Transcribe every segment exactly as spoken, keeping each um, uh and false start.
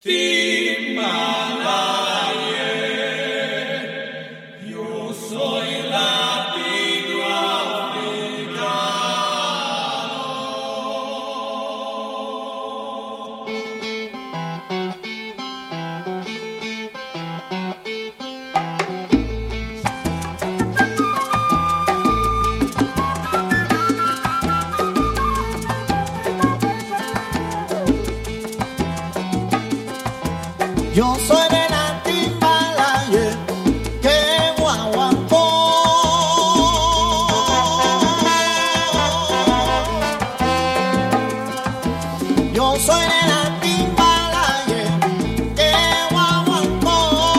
Yo soy de la Timbalaye que guaguancó. Yo soy de la Timbalaye que guaguancó.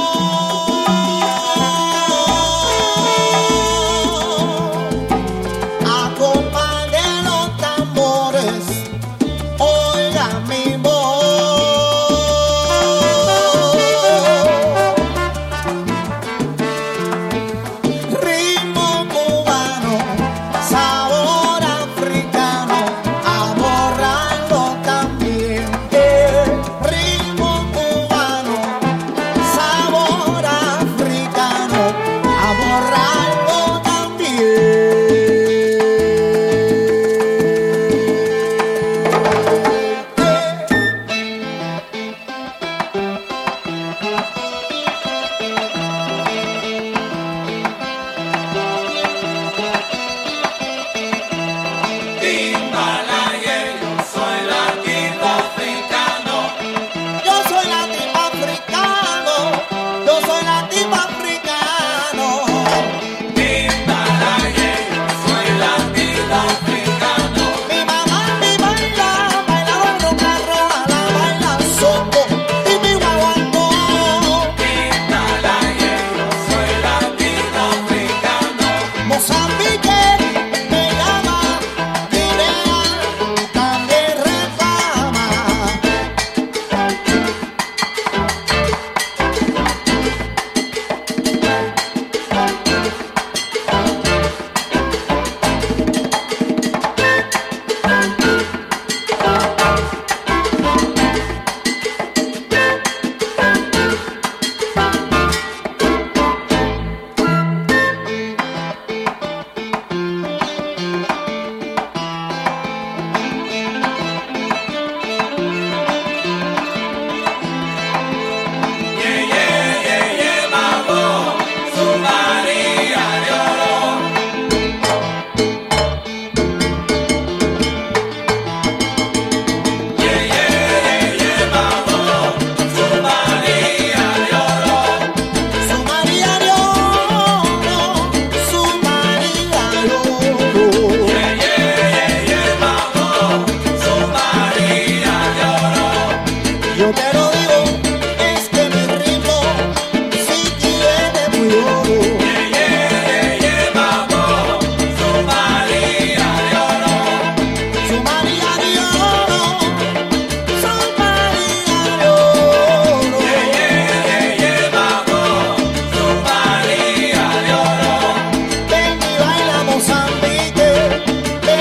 A compás de los tambores, oiga mi voz.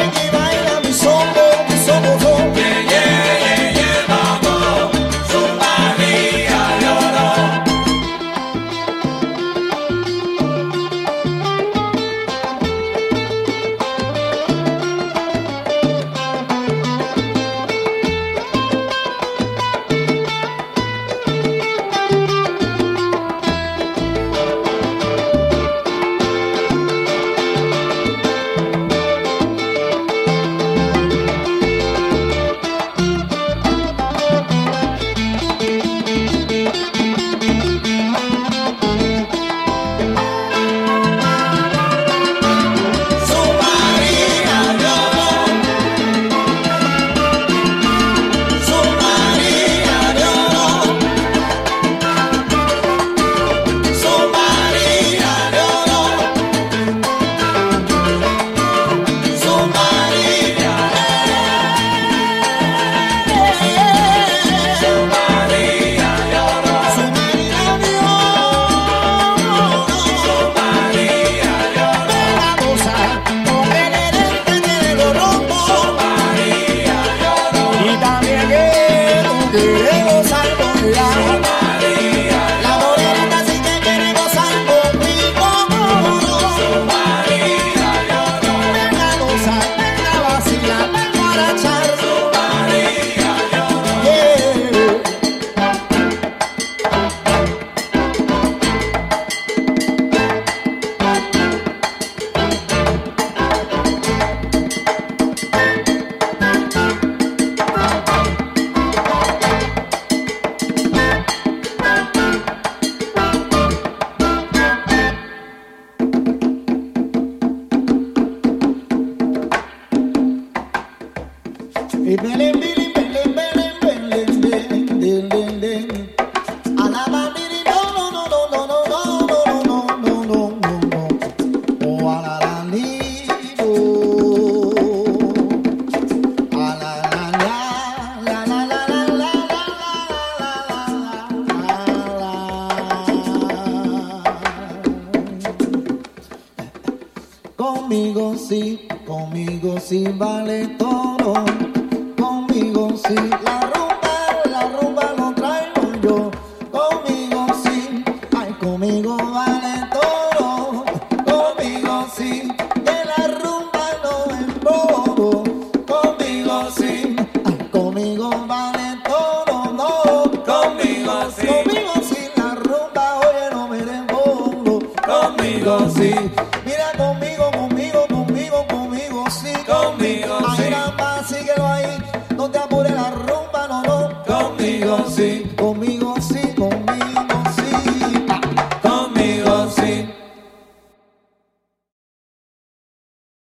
Somos A la bandiri, no, no, no, no, no, no, no, no, no, no, no, no, no. Oh, a la la libo. A la la la, la la la la la la la la la. Conmigo sí, conmigo sí vale todo. Conmigo sí, la rumba, la rumba lo traigo yo. Conmigo sí, ay, conmigo vale todo. Conmigo sí, de la rumba no es bobo. Conmigo sí.